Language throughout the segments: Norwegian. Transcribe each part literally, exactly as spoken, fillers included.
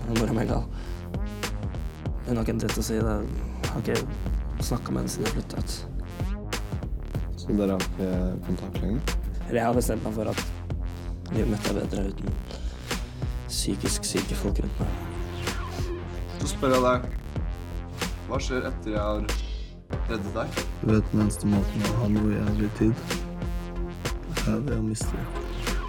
Mora meg gal. Det er noen dritt å si. Det har ikke snakket med henne siden jeg flyttet ut. Så dere har ikke kontakt lenger? Jeg har bestemt meg for at livet mitt er bedre uten psykisk syke folk rundt meg. Så spør jeg deg, hva skjer etter jeg har reddet deg? Du vet, den eneste måten å ha noe jævlig tid, det er det å miste det.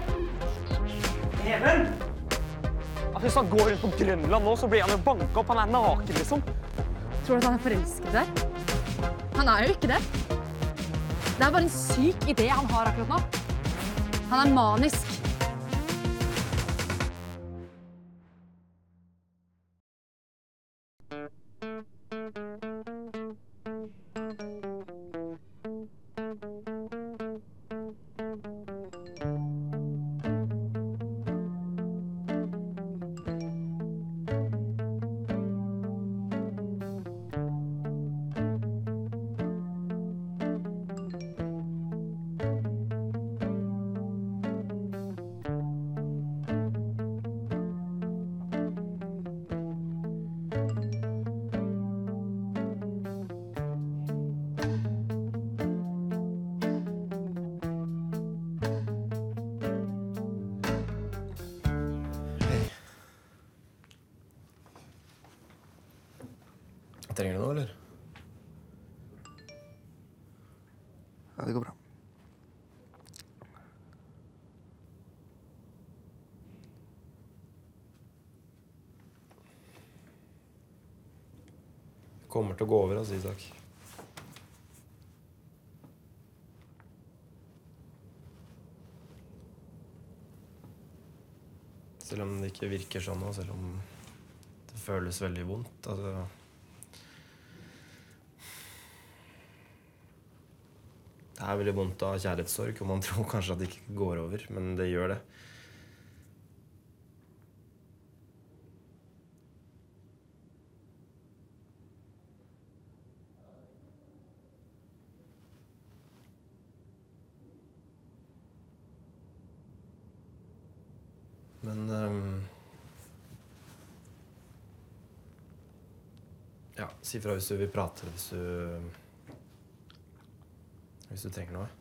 Even! Hvis han går rundt på Grønland nå, så blir han jo banket opp. Han er naken, liksom. Tror du at han er forelsket der? Han er jo ikke det. Det er bare en syk idé han har akkurat nå. Han er manisk. Trenger du noe, eller? Ja, det går bra. Det kommer til å gå over, altså, Isak. Selv om det ikke virker sånn, og selv om det føles veldig vondt, altså... Det er veldig vondt av kjærlighetssorg, og man tror kanskje at det ikke går over, men det gjør det. Men... Um, ja, si fra hvis du vil prate, hvis du... Hvis du trenger noe.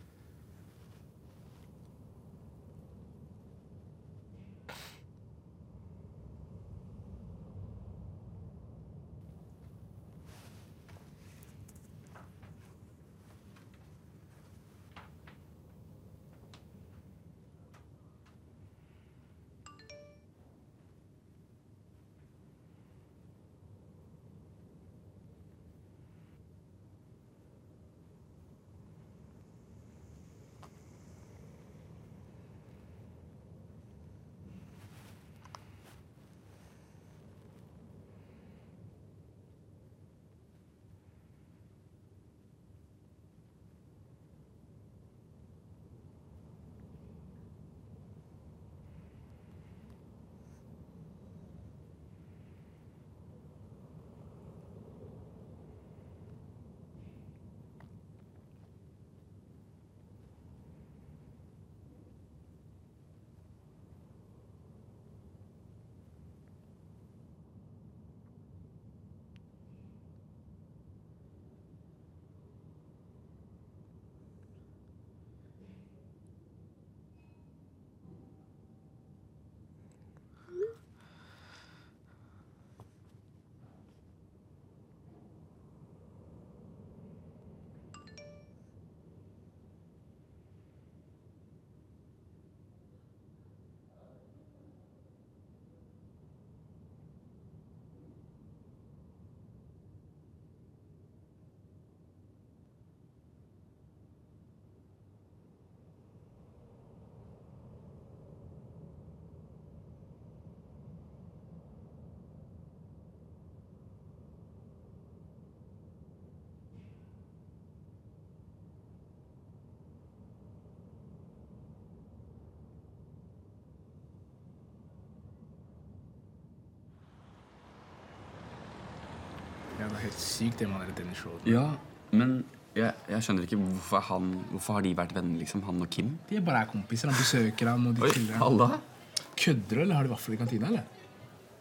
Det var helt sykt det man hadde denne showet. Ja, men jeg, jeg skjønner ikke hvorfor, han, hvorfor har de vært venner, liksom, han og Kim? De er bare kompiser, han besøker ham og de Oi, chiller. alle? Kødder du, eller har de vaffel i kantina, eller?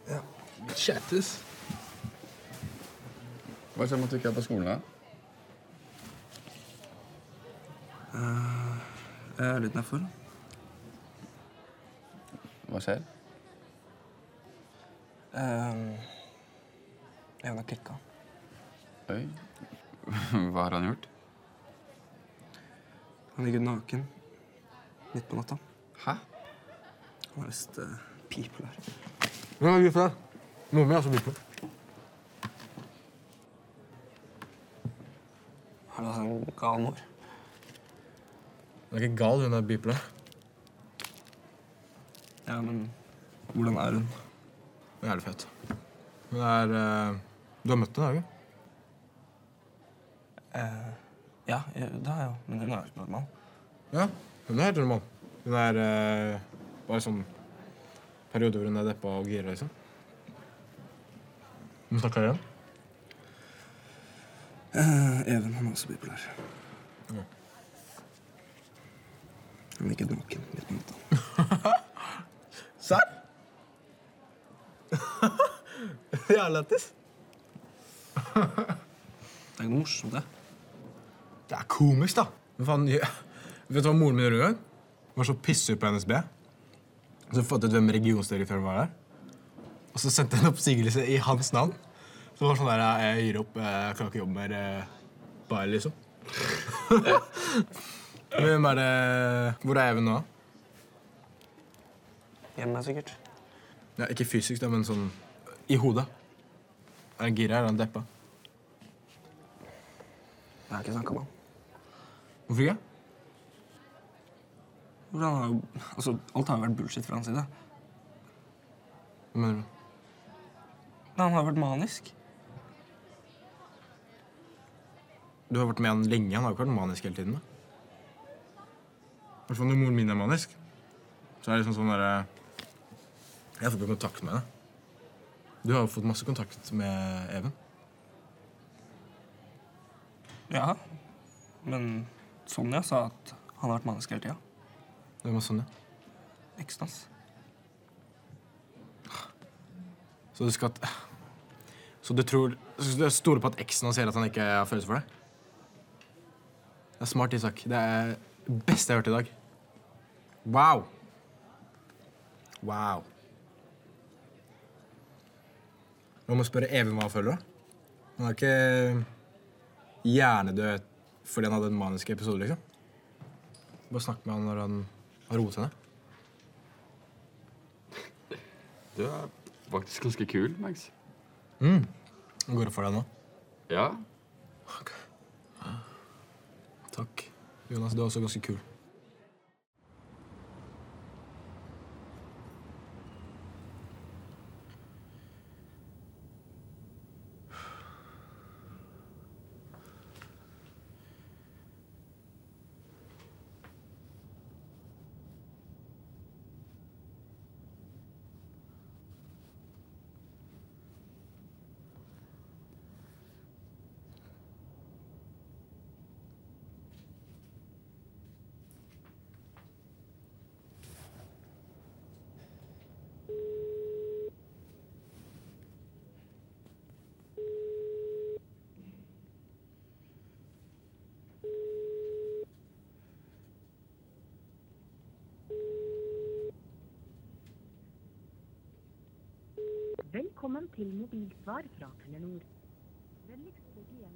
Ja. Chattes. Hva skjer med at du ikke er på skolen da? Uh, jeg er litt nedfor. Hva skjer? Uh, jeg har klikka. Oi. Hva har han gjort? Han ligger naken. Midt på natta. Hæ? Han er vist uh, bipolar. Hvem er bipolar? Noen er også bipolar. Han er en gal mor. Hun er ikke gal, hun er bipolar. Ja, men hvordan er hun? Hun er jævlig fett. Hun er... Uh, du har møtt henne, ikke? Uh, ja, det har jeg jo. Men hun er jo ikke normal. Ja, hun er helt normal. Hun er uh, bare sånn perioder hvor hun er deppa og gira, liksom. Hvem snakker igjen? Uh, Even, han er også bipolar. Ja. Han ligger naken midt på natta. Serr? Det er lættis. Det er ikke noe morsomt, det. Det er komisk, da. Men faen, jeg, vet du hva moren min gjorde en gang? Hun var så pisser på N S B. Så fant jeg ut hvem regionsdirektøren var der. Og så sendte jeg en oppsigelse i hans navn. Så det var sånn der, jeg gir opp, jeg kan ikke jobbe mer, bare liksom. Hvem er det, hvor er Even nå? Hjemme sikkert. Ja, ikke fysisk, da, men sånn i hodet. Er han gira, er han deppa? Jeg har ikke snakket med han. Hvorfor ikke? For han har jo, altså, alt har vært bullshit fra hans side. Hva mener du? Men han har vært manisk. Du har vært med han lenge, han har jo ikke vært manisk hele tiden, da. I hvert fall når moren min er manisk, så er det liksom sånn der... Jeg har fått kontakt med henne. Du har jo fått masse kontakt med Even. Ja, men Sonja sa at han har vært manisk hele tiden. Hvem er Sonja? Eksen hans. Så du skal... Så du tror... Så du stoler på at eksen han sier at han ikke har følelse for deg? Det er smart, Isak. Det er det beste jeg har hørt i dag. Wow! Wow. Man må spørre Even hva han føler, da. Han er ikke hjernedød fordi han hadde en manisk episode, liksom. Bare snakk med han når han har roet henne. Du er faktisk ganske kul, Max. Mm. Går det for deg nå? Ja. Ok. Takk. Jonas, du er også ganske kul. Velkommen til mobilsvar fra Telenor. Vennligst legg igjen.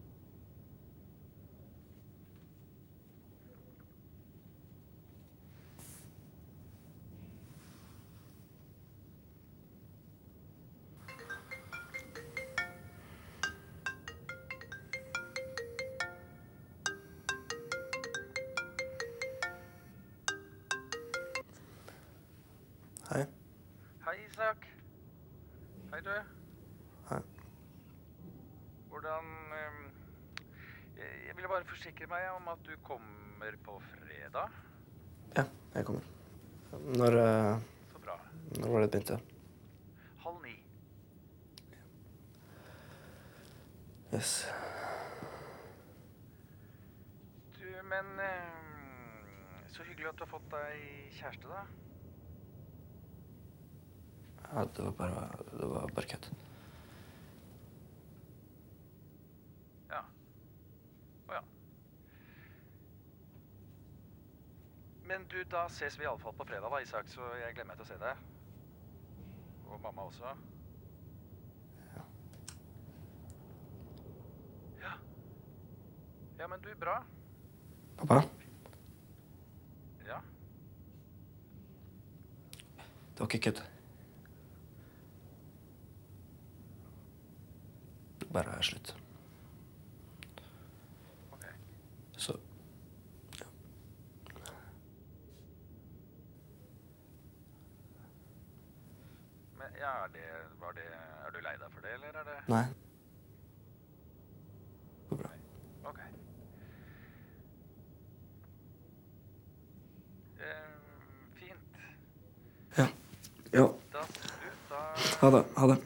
Hei. Hei, Isak. Hei, du. Hei. Hvordan eh, jeg, jeg ville bare forsikre meg om at du kommer på fredag. Ja, jeg kommer. Når, uh, Så bra. når var det begynte? Halv ni. Yes. Du, men eh, så hyggelig at du har fått deg kjæreste, da. Ja, det var bare, det var bare kødd. Ja. Å ja. Men du, da ses vi i alle fall på fredag da, Isak, så jeg glemmer meg til å se deg. Og mamma også. Ja. Ja. Ja, men du, bra. Pappa? Ja. Det var ikke kødd. Bare er slutt. Ok. Så... Ja. Men ja, er det, var det, er du lei deg for det, eller er det? Nei. Det går bra. Ok. Eh, fint. Ja. Ja. Da, du, da... Ha det. Ha det.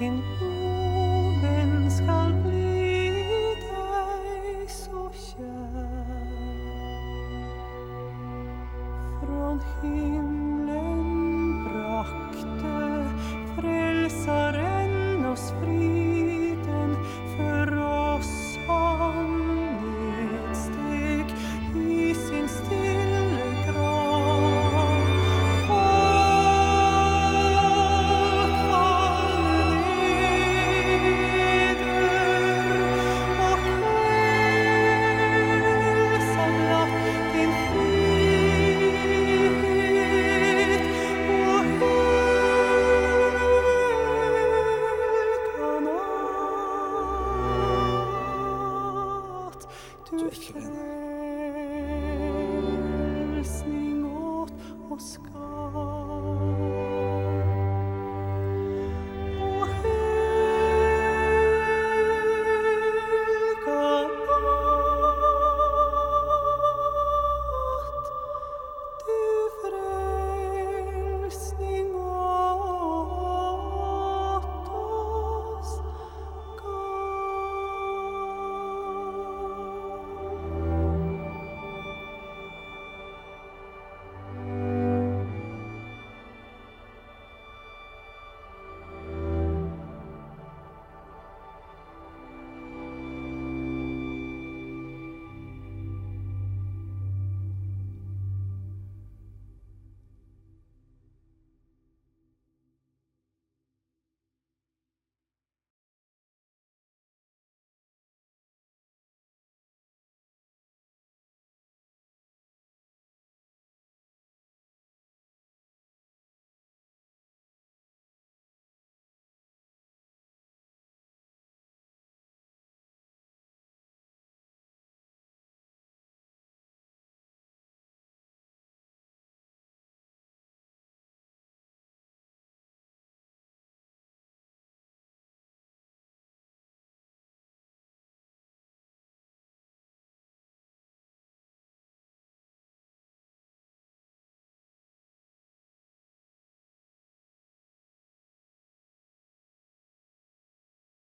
din oven skal bli deg så kjær. Från himlen brakte frelsaren oss friden, for oss han nedsteg i sin stille grav. Folk faller neder, og kveld samlet din frihet, og helga natt du frelser.